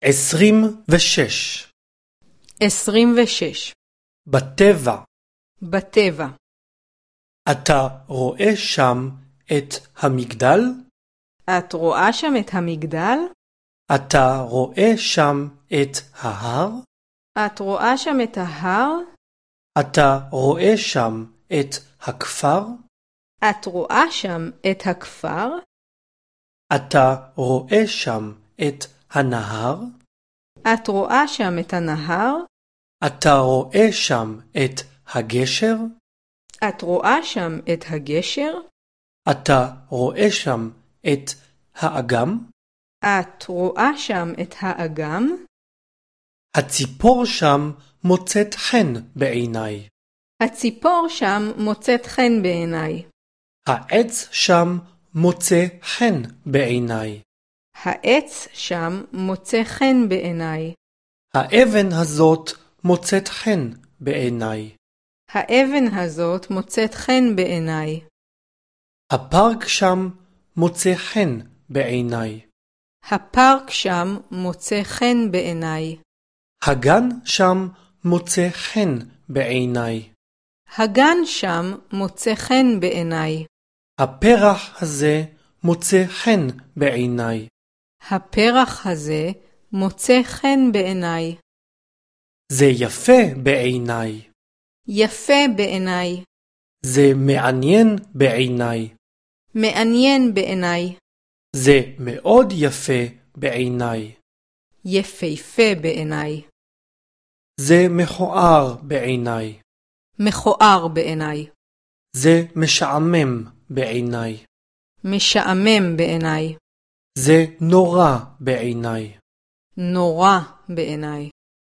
26. 26. בטבע. בטבע. אתה רואה שם את המגדל? את רואה שם את המגדל? אתה רואה שם את ההר? את רואה שם את ההר? אתה רואה שם את הכפר? את רואה שם את הכפר? אתה רואה שם את הנהר? את רואה שם את הנהר? אתה רואה שם את הגשר? את רואה שם את הגשר? אתה רואה שם את האגם? את רואה שם את האגם? הציפור שם מוצאת חן בעיניי. הציפור שם מוצאת חן בעיניי. העץ שם מוצא חן בעיניי. העץ שם מוצא חן בעיניי. האבן הזאת מוצאת חן בעיניי. האבן הזאת מוצאת חן בעיניי. הפארק שם מוצא חן בעיניי. הפארק שם מוצא חן בעיניי. הגן שם מוצא חן בעיניי. הגן שם מוצא חן בעיניי. הפרח הזה מוצא חן בעיניי. הפרח הזה מוצא חן בעיניי. זה יפה בעיניי. יפה בעיניי. זה מעניין בעיניי. מעניין בעיניי. זה מאוד יפה בעיניי. יפהפה בעיניי. זה מכוער בעיניי. מכוער בעיניי. זה משעמם בעיניי. משעמם בעיניי. זה נורא בעיניי. נורא בעיניי.